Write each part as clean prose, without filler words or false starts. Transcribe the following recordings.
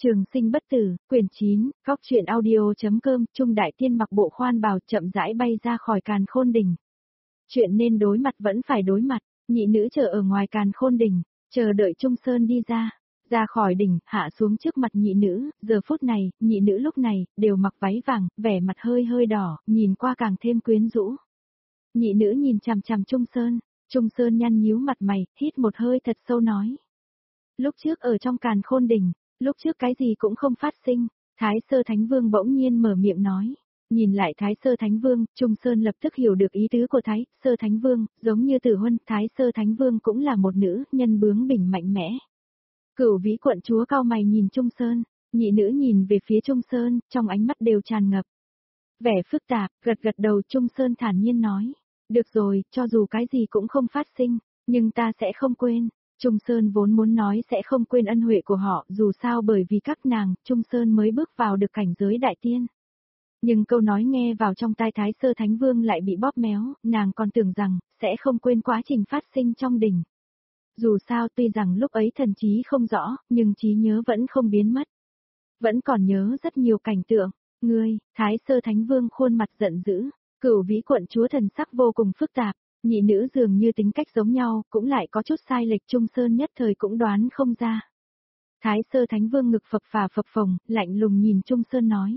Trường sinh bất tử, quyển 9, góc truyện audio.com, Trung Đại Tiên mặc bộ khoan bào chậm rãi bay ra khỏi càn khôn đỉnh. Chuyện nên đối mặt vẫn phải đối mặt, nhị nữ chờ ở ngoài càn khôn đỉnh, chờ đợi Trung Sơn đi ra khỏi đỉnh, hạ xuống trước mặt nhị nữ, giờ phút này, nhị nữ lúc này, đều mặc váy vàng, vẻ mặt hơi hơi đỏ, nhìn qua càng thêm quyến rũ. Nhị nữ nhìn chằm chằm Trung Sơn nhăn nhíu mặt mày, hít một hơi thật sâu nói. Lúc trước ở trong càn khôn đỉnh, lúc trước cái gì cũng không phát sinh, Thái Sơ Thánh Vương bỗng nhiên mở miệng nói. Nhìn lại Thái Sơ Thánh Vương, Trung Sơn lập tức hiểu được ý tứ của Thái Sơ Thánh Vương, giống như Tử Huân, Thái Sơ Thánh Vương cũng là một nữ nhân bướng bỉnh mạnh mẽ. Cửu Vĩ quận chúa cao mày nhìn Trung Sơn, nhị nữ nhìn về phía Trung Sơn, trong ánh mắt đều tràn ngập vẻ phức tạp, gật đầu. Trung Sơn thản nhiên nói. Được rồi, cho dù cái gì cũng không phát sinh, nhưng ta sẽ không quên. Trung Sơn vốn muốn nói sẽ không quên ân huệ của họ, dù sao bởi vì các nàng, Trung Sơn mới bước vào được cảnh giới đại tiên. Nhưng câu nói nghe vào trong tai Thái Sơ Thánh Vương lại bị bóp méo, nàng còn tưởng rằng, sẽ không quên quá trình phát sinh trong đỉnh. Dù sao tuy rằng lúc ấy thần trí không rõ, nhưng trí nhớ vẫn không biến mất. Vẫn còn nhớ rất nhiều cảnh tượng. Ngươi, Thái Sơ Thánh Vương khuôn mặt giận dữ, Cửu Vĩ quận chúa thần sắc vô cùng phức tạp. Nhị nữ dường như tính cách giống nhau, cũng lại có chút sai lệch. Trung Sơn nhất thời cũng đoán không ra. Thái Sơ Thánh Vương ngực phập phà phập phồng, lạnh lùng nhìn Trung Sơn nói.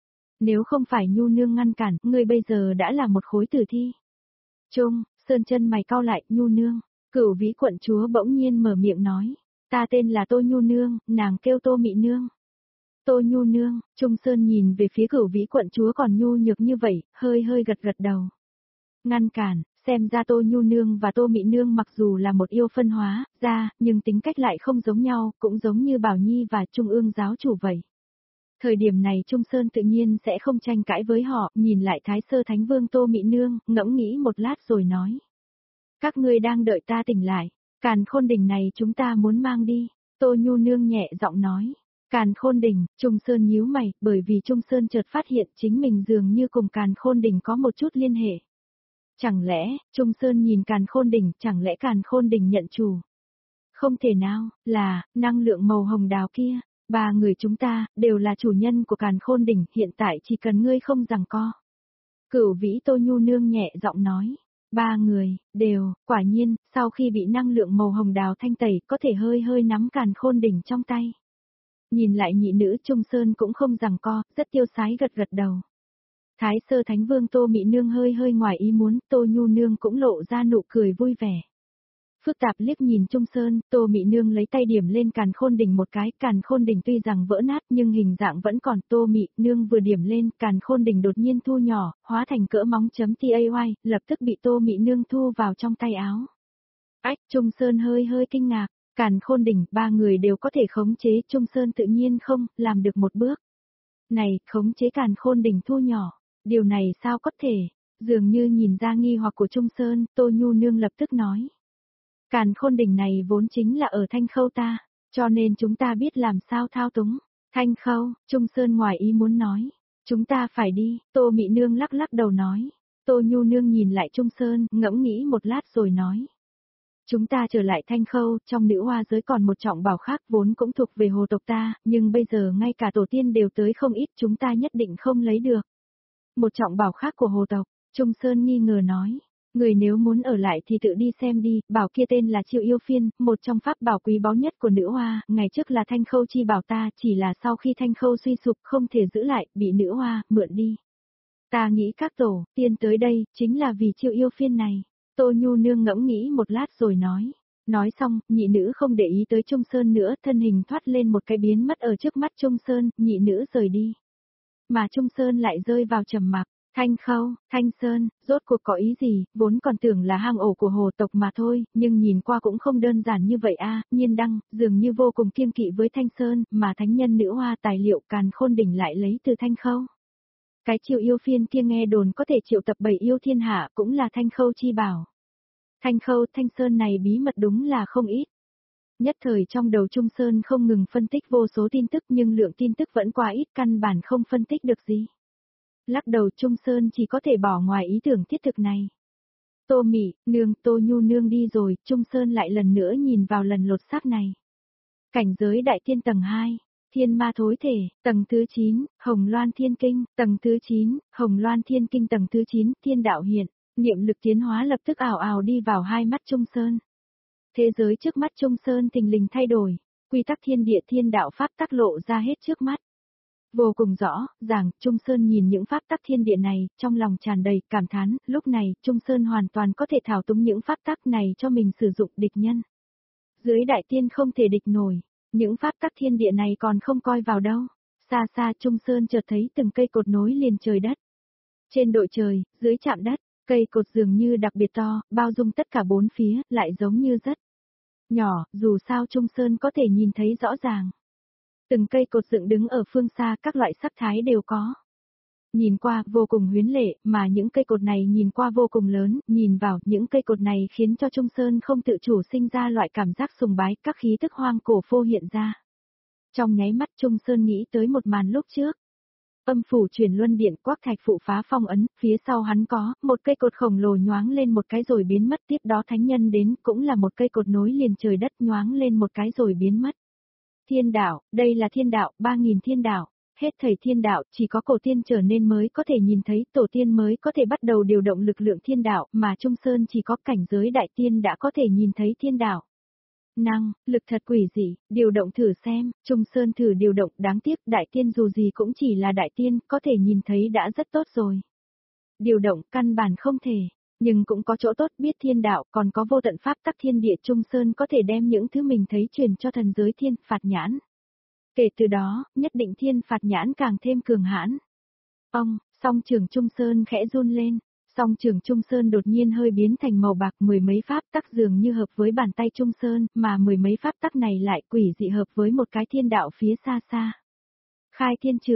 Nếu không phải Nhu Nương ngăn cản, ngươi bây giờ đã là một khối tử thi. Trung Sơn chân mày cau lại, Nhu Nương. Cửu Vĩ quận chúa bỗng nhiên mở miệng nói. Ta tên là Tô Nhu Nương, nàng kêu Tô Mị Nương. Tô Nhu Nương, Trung Sơn nhìn về phía Cửu Vĩ quận chúa còn nhu nhược như vậy, hơi gật đầu. Ngăn cản. Xem ra Tô Nhu Nương và Tô Mị Nương mặc dù là một yêu phân hóa ra, nhưng tính cách lại không giống nhau, cũng giống như Bảo Nhi và Trung ương giáo chủ vậy. Thời điểm này Trung Sơn tự nhiên sẽ không tranh cãi với họ, nhìn lại Thái Sơ Thánh Vương Tô Mị Nương, ngẫm nghĩ một lát rồi nói. Các ngươi đang đợi ta tỉnh lại, càn khôn đỉnh này chúng ta muốn mang đi, Tô Nhu Nương nhẹ giọng nói. Càn khôn đỉnh, Trung Sơn nhíu mày, bởi vì Trung Sơn chợt phát hiện chính mình dường như cùng càn khôn đỉnh có một chút liên hệ. Chẳng lẽ, Trung Sơn nhìn càn khôn đỉnh, chẳng lẽ càn khôn đỉnh nhận chủ? Không thể nào, là, năng lượng màu hồng đào kia, ba người chúng ta, đều là chủ nhân của càn khôn đỉnh, hiện tại chỉ cần ngươi không giằng co. Cửu Vĩ Tô Nhu Nương nhẹ giọng nói, ba người, đều, quả nhiên, sau khi bị năng lượng màu hồng đào thanh tẩy, có thể hơi nắm càn khôn đỉnh trong tay. Nhìn lại nhị nữ Trung Sơn cũng không giằng co, rất tiêu sái gật đầu. Thái Sơ Thánh Vương Tô Mị Nương hơi ngoài ý muốn, Tô Nhu Nương cũng lộ ra nụ cười vui vẻ. Phức tạp liếc nhìn Trung Sơn, Tô Mị Nương lấy tay điểm lên càn khôn đỉnh một cái, càn khôn đỉnh tuy rằng vỡ nát nhưng hình dạng vẫn còn. Tô Mị Nương vừa điểm lên, càn khôn đỉnh đột nhiên thu nhỏ, hóa thành cỡ móng chấm tay, lập tức bị Tô Mị Nương thu vào trong tay áo. Ách, Trung Sơn hơi kinh ngạc, càn khôn đỉnh, ba người đều có thể khống chế, Trung Sơn tự nhiên không làm được một bước. Này, khống chế càn khôn đỉnh thu nhỏ. Điều này sao có thể? Dường như nhìn ra nghi hoặc của Trung Sơn, Tô Nhu Nương lập tức nói. Càn khôn đỉnh này vốn chính là ở Thanh Khâu ta, cho nên chúng ta biết làm sao thao túng. Thanh Khâu, Trung Sơn ngoài ý muốn nói. Chúng ta phải đi, Tô Mị Nương lắc đầu nói. Tô Nhu Nương nhìn lại Trung Sơn, ngẫm nghĩ một lát rồi nói. Chúng ta trở lại Thanh Khâu, trong nữ hoa giới còn một trọng bảo khác vốn cũng thuộc về hồ tộc ta, nhưng bây giờ ngay cả tổ tiên đều tới không ít, chúng ta nhất định không lấy được. Một trọng bảo khác của hồ tộc, Trung Sơn nghi ngờ nói. Người nếu muốn ở lại thì tự đi xem đi, bảo kia tên là Triệu Yêu Phiên, một trong pháp bảo quý báu nhất của nữ hoa, ngày trước là Thanh Khâu chi bảo ta, chỉ là sau khi Thanh Khâu suy sụp không thể giữ lại, bị nữ hoa, mượn đi. Ta nghĩ các tổ, tiên tới đây, chính là vì Triệu Yêu Phiên này. Tô Nhu Nương ngẫm nghĩ một lát rồi nói. Nói xong, nhị nữ không để ý tới Trung Sơn nữa, thân hình thoát lên một cái biến mất ở trước mắt Trung Sơn, nhị nữ rời đi. Mà Trung Sơn lại rơi vào trầm mặc. Thanh Khâu, Thanh Sơn, rốt cuộc có ý gì, vốn còn tưởng là hang ổ của hồ tộc mà thôi, nhưng nhìn qua cũng không đơn giản như vậy a. Nhiên Đăng, dường như vô cùng kiêng kỵ với Thanh Sơn, mà thánh nhân nữ hoa tài liệu càn khôn đỉnh lại lấy từ Thanh Khâu. Cái Triệu Yêu Phiên kia nghe đồn có thể triệu tập 7 yêu thiên hạ cũng là Thanh Khâu chi bảo. Thanh Khâu, Thanh Sơn này bí mật đúng là không ít. Nhất thời trong đầu Trung Sơn không ngừng phân tích vô số tin tức nhưng lượng tin tức vẫn quá ít, căn bản không phân tích được gì. Lắc đầu Trung Sơn chỉ có thể bỏ ngoài ý tưởng thiết thực này. Tô Mị Nương, Tô Nhu Nương đi rồi, Trung Sơn lại lần nữa nhìn vào lần lột xác này. Cảnh giới đại tiên tầng 2. Thiên ma thối thể, tầng thứ 9, Hồng Loan Thiên Kinh, tầng thứ 9, Hồng Loan Thiên Kinh tầng thứ 9, thiên đạo hiện, niệm lực tiến hóa lập tức ào ào đi vào hai mắt Trung Sơn. Thế giới trước mắt Trung Sơn thình lình thay đổi, quy tắc thiên địa thiên đạo pháp tắc lộ ra hết trước mắt. Vô cùng rõ ràng, Trung Sơn nhìn những pháp tắc thiên địa này, trong lòng tràn đầy cảm thán, lúc này, Trung Sơn hoàn toàn có thể thao túng những pháp tắc này cho mình sử dụng địch nhân. Dưới đại tiên không thể địch nổi, những pháp tắc thiên địa này còn không coi vào đâu. Xa xa Trung Sơn chợt thấy từng cây cột nối liền trời đất. Trên đội trời, dưới chạm đất, cây cột dường như đặc biệt to, bao dung tất cả bốn phía, lại giống như rất nhỏ, dù sao Trung Sơn có thể nhìn thấy rõ ràng. Từng cây cột dựng đứng ở phương xa các loại sắc thái đều có. Nhìn qua vô cùng huyến lệ, mà những cây cột này nhìn qua vô cùng lớn, nhìn vào những cây cột này khiến cho Trung Sơn không tự chủ sinh ra loại cảm giác sùng bái, các khí tức hoang cổ phô hiện ra. Trong nháy mắt Trung Sơn nghĩ tới một màn lúc trước. Âm phủ chuyển luân điện quắc thạch phụ phá phong ấn, phía sau hắn có, một cây cột khổng lồ nhoáng lên một cái rồi biến mất, tiếp đó thánh nhân đến, cũng là một cây cột nối liền trời đất nhoáng lên một cái rồi biến mất. Thiên đạo, đây là thiên đạo, 3.000 thiên đạo, hết thảy thiên đạo, chỉ có cổ tiên trở nên mới có thể nhìn thấy, tổ tiên mới có thể bắt đầu điều động lực lượng thiên đạo, mà Trung Sơn chỉ có cảnh giới đại tiên đã có thể nhìn thấy thiên đạo. Năng, lực thật quỷ dị, điều động thử xem, Trung Sơn thử điều động, đáng tiếc đại tiên dù gì cũng chỉ là đại tiên, có thể nhìn thấy đã rất tốt rồi. Điều động căn bản không thể, nhưng cũng có chỗ tốt, biết thiên đạo, còn có vô tận pháp tắc thiên địa. Trung Sơn có thể đem những thứ mình thấy truyền cho thần giới thiên phạt nhãn. Kể từ đó, nhất định thiên phạt nhãn càng thêm cường hãn. Ông, song trường Trung Sơn khẽ run lên. Song trường Trung Sơn đột nhiên hơi biến thành màu bạc, mười mấy pháp tắc dường như hợp với bàn tay Trung Sơn, mà mười mấy pháp tắc này lại quỷ dị hợp với một cái thiên đạo phía xa xa. Khai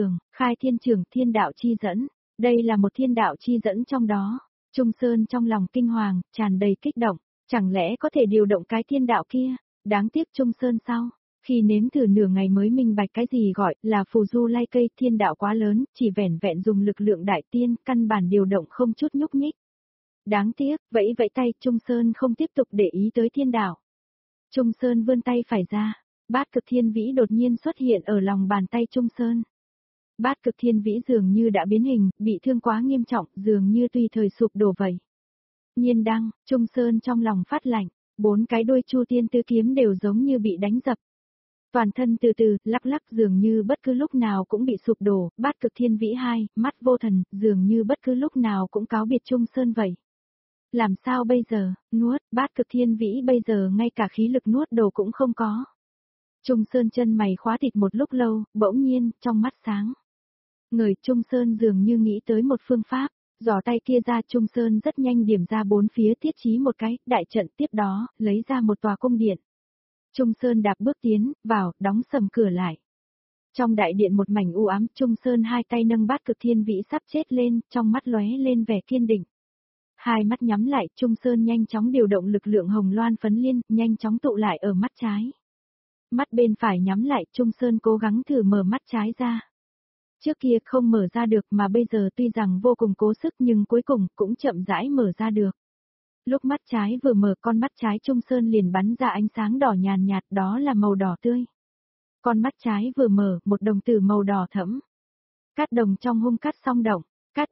thiên trường, thiên đạo chi dẫn. Đây là một thiên đạo chi dẫn trong đó. Trung Sơn trong lòng kinh hoàng, tràn đầy kích động. Chẳng lẽ có thể điều động cái thiên đạo kia? Đáng tiếc Trung Sơn sau. Khi nếm thử nửa ngày mới minh bạch cái gì gọi là phù du lai cây, thiên đạo quá lớn, chỉ vẻn vẹn dùng lực lượng đại tiên, căn bản điều động không chút nhúc nhích. Đáng tiếc, vẫy vẫy tay, Trung Sơn không tiếp tục để ý tới thiên đạo. Trung Sơn vươn tay phải ra, bát cực thiên vĩ đột nhiên xuất hiện ở lòng bàn tay Trung Sơn. Bát cực thiên vĩ dường như đã biến hình, bị thương quá nghiêm trọng, dường như tùy thời sụp đổ vậy. Nhiên đăng, Trung Sơn trong lòng phát lạnh, bốn cái đuôi Chu Tiên Tứ Kiếm đều giống như bị đánh dập. Toàn thân từ từ, lắc lắc dường như bất cứ lúc nào cũng bị sụp đổ, bát cực thiên vĩ hai, mắt vô thần, dường như bất cứ lúc nào cũng cáo biệt Trung Sơn vậy. Làm sao bây giờ, nuốt, bát cực thiên vĩ bây giờ ngay cả khí lực nuốt đồ cũng không có. Trung Sơn chân mày khóa thịt một lúc lâu, bỗng nhiên, trong mắt sáng. Người Trung Sơn dường như nghĩ tới một phương pháp, giỏ tay kia ra Trung Sơn rất nhanh điểm ra bốn phía thiết trí một cái, đại trận tiếp đó, lấy ra một tòa cung điện. Trung Sơn đạp bước tiến, vào, đóng sầm cửa lại. Trong đại điện một mảnh u ám, Trung Sơn hai tay nâng bát cực thiên vĩ sắp chết lên, trong mắt lóe lên vẻ kiên định. Hai mắt nhắm lại, Trung Sơn nhanh chóng điều động lực lượng hồng loan phấn liên, nhanh chóng tụ lại ở mắt trái. Mắt bên phải nhắm lại, Trung Sơn cố gắng thử mở mắt trái ra. Trước kia không mở ra được mà bây giờ tuy rằng vô cùng cố sức nhưng cuối cùng cũng chậm rãi mở ra được. Lúc mắt trái vừa mở, con mắt trái Trung Sơn liền bắn ra ánh sáng đỏ nhàn nhạt, đó là màu đỏ tươi. Con mắt trái vừa mở, một đồng tử màu đỏ thẫm. Cát đồng trong hung cát song động, cát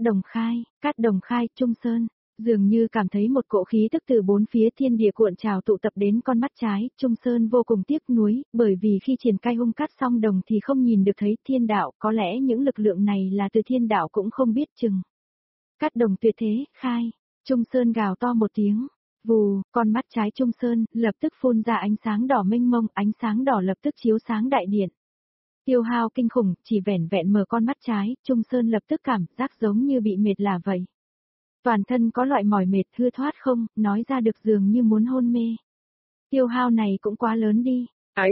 đồng khai, Trung Sơn, dường như cảm thấy một cỗ khí tức từ bốn phía thiên địa cuộn trào tụ tập đến con mắt trái, Trung Sơn vô cùng tiếc nuối, bởi vì khi triển khai hung cát song đồng thì không nhìn được thấy thiên đạo, có lẽ những lực lượng này là từ thiên đạo cũng không biết chừng. Cát đồng tuyệt thế, khai. Trung Sơn gào to một tiếng, vù, con mắt trái Trung Sơn lập tức phun ra ánh sáng đỏ mênh mông, ánh sáng đỏ lập tức chiếu sáng đại điện. Tiêu hao kinh khủng, chỉ vẻn vẹn mở con mắt trái, Trung Sơn lập tức cảm giác giống như bị mệt lả vậy. Toàn thân có loại mỏi mệt thưa thoát không, nói ra được dường như muốn hôn mê. Tiêu hao này cũng quá lớn đi. Ái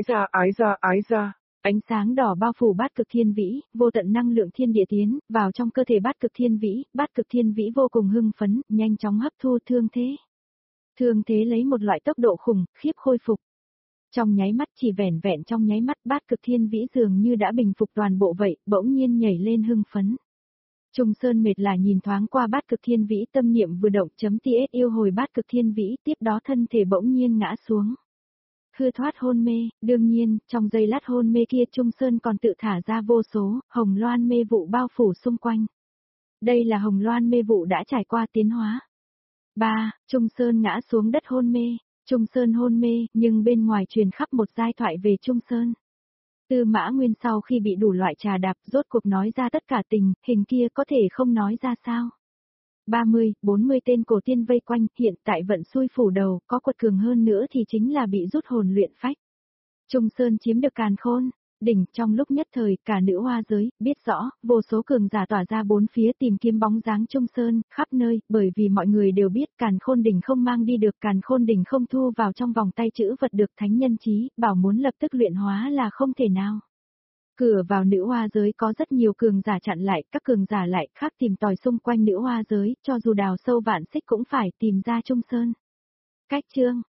ra. Ánh sáng đỏ bao phủ bát cực thiên vĩ, vô tận năng lượng thiên địa tiến vào trong cơ thể bát cực thiên vĩ vô cùng hưng phấn, nhanh chóng hấp thu thương thế. Thương thế lấy một loại tốc độ khủng khiếp khôi phục. Trong nháy mắt, chỉ vẻn vẹn trong nháy mắt, bát cực thiên vĩ dường như đã bình phục toàn bộ vậy, bỗng nhiên nhảy lên hưng phấn. Trung Sơn mệt là nhìn thoáng qua bát cực thiên vĩ, tâm niệm vừa động, .ts yêu hồi bát cực thiên vĩ, tiếp đó thân thể bỗng nhiên ngã xuống. hư thoát hôn mê, đương nhiên, trong giây lát hôn mê kia Trung Sơn còn tự thả ra vô số, hồng loan mê vụ bao phủ xung quanh. Đây là hồng loan mê vụ đã trải qua tiến hóa. 3. Trung Sơn ngã xuống đất hôn mê, Trung Sơn hôn mê, nhưng bên ngoài truyền khắp một giai thoại về Trung Sơn. Tư Mã Nguyên sau khi bị đủ loại trà đạp rốt cuộc nói ra tất cả tình, hình kia có thể không nói ra sao. 30, 40 tên cổ tiên vây quanh, hiện tại vận xui phủ đầu, có quật cường hơn nữa thì chính là bị rút hồn luyện phách. Trung Sơn chiếm được càn khôn, đỉnh trong lúc nhất thời, cả nữ hoa giới, biết rõ, vô số cường giả tỏa ra bốn phía tìm kiếm bóng dáng Trung Sơn, khắp nơi, bởi vì mọi người đều biết càn khôn đỉnh không mang đi được, càn khôn đỉnh không thu vào trong vòng tay chữ vật được thánh nhân chí, bảo muốn lập tức luyện hóa là không thể nào. Cửa vào nữ hoa giới có rất nhiều cường giả chặn lại, các cường giả lại khác tìm tòi xung quanh nữ hoa giới, cho dù đào sâu vạn xích cũng phải tìm ra Trung Sơn. Cách chương